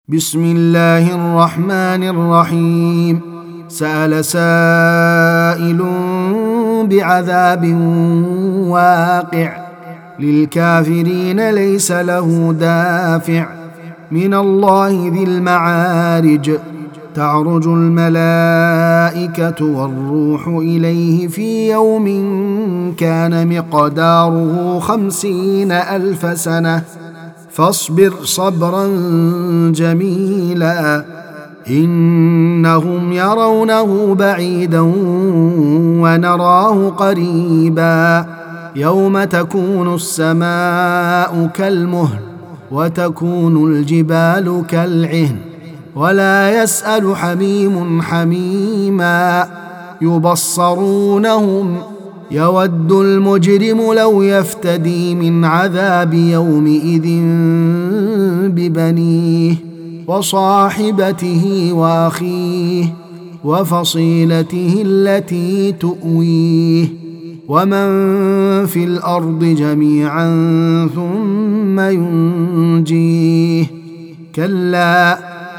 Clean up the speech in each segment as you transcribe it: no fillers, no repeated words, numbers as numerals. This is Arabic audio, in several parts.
بسم الله الرحمن الرحيم. سأل سائل بعذاب واقع للكافرين ليس له دافع من الله ذي المعارج. تعرج الملائكة والروح إليه في يوم كان مقداره 50,000 سنة فاصبر صبرا جميلا إنهم يرونه بعيدا ونراه قريبا يوم تكون السماء كالمهل وتكون الجبال كالعهن ولا يسأل حميم حميما يبصرونهم يود المجرم لو يفتدي من عذاب يومئذ ببنيه وصاحبته وأخيه وفصيلته التي تؤويه ومن في الأرض جميعا ثم ينجيه كلا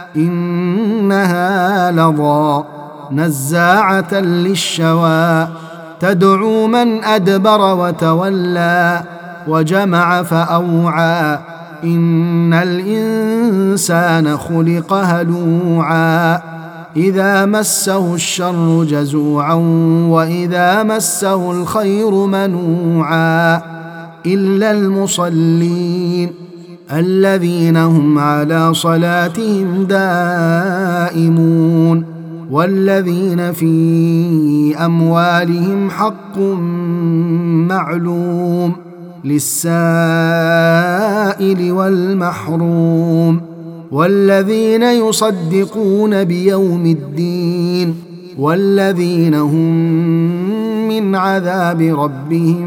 إنها لظى نزاعة للشوى تدعو من أدبر وتولى وجمع فأوعى إن الإنسان خلق هلوعا إذا مسه الشر جزوعا وإذا مسه الخير منوعا إلا المصلين الذين هم على صلاتهم دائمون والذين في أموالهم حق معلوم للسائل والمحروم والذين يصدقون بيوم الدين والذين هم من عذاب ربهم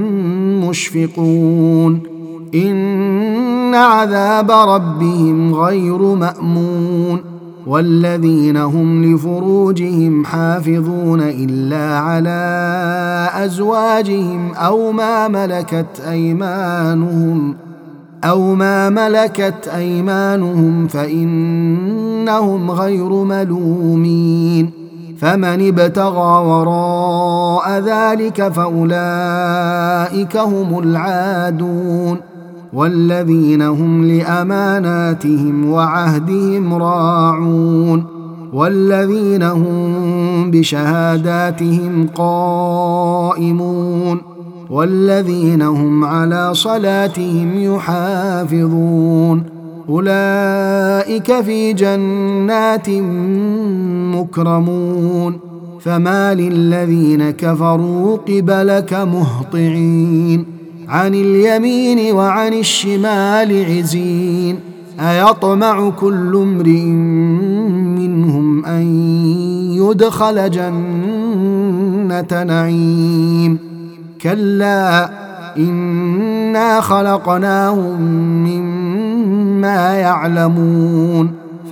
مشفقون إن عذاب ربهم غير مأمون والذين هم لفروجهم حافظون إلا على أزواجهم أو ما ملكت أيمانهم فإنهم غير ملومين فمن ابتغى وراء ذلك فأولئك هم العادون والذين هم لأماناتهم وعهدهم راعون والذين هم بشهاداتهم قائمون والذين هم على صلاتهم يحافظون أولئك في جنات مكرمون فما للذين كفروا قبلك مهطعين عن اليمين وعن الشمال عزين أيطمع كل امرئ منهم أن يدخل جنة نعيم كلا إنا خلقناهم مما يعلمون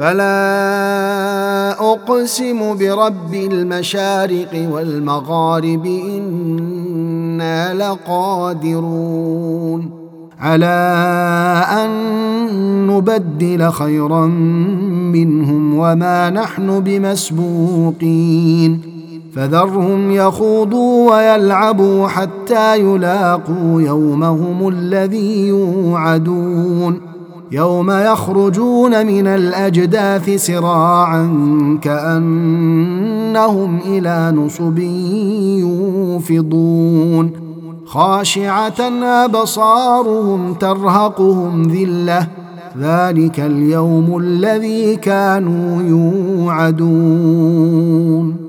فلا أقسم برب المشارق والمغارب إنا لقادرون على أن نبدل خيرا منهم وما نحن بمسبوقين فذرهم يخوضوا ويلعبوا حتى يلاقوا يومهم الذي يوعدون يوم يخرجون من الأجداث سراعا كأنهم إلى نصب يوفضون خاشعة أبصارهم ترهقهم ذلة ذلك اليوم الذي كانوا يوعدون.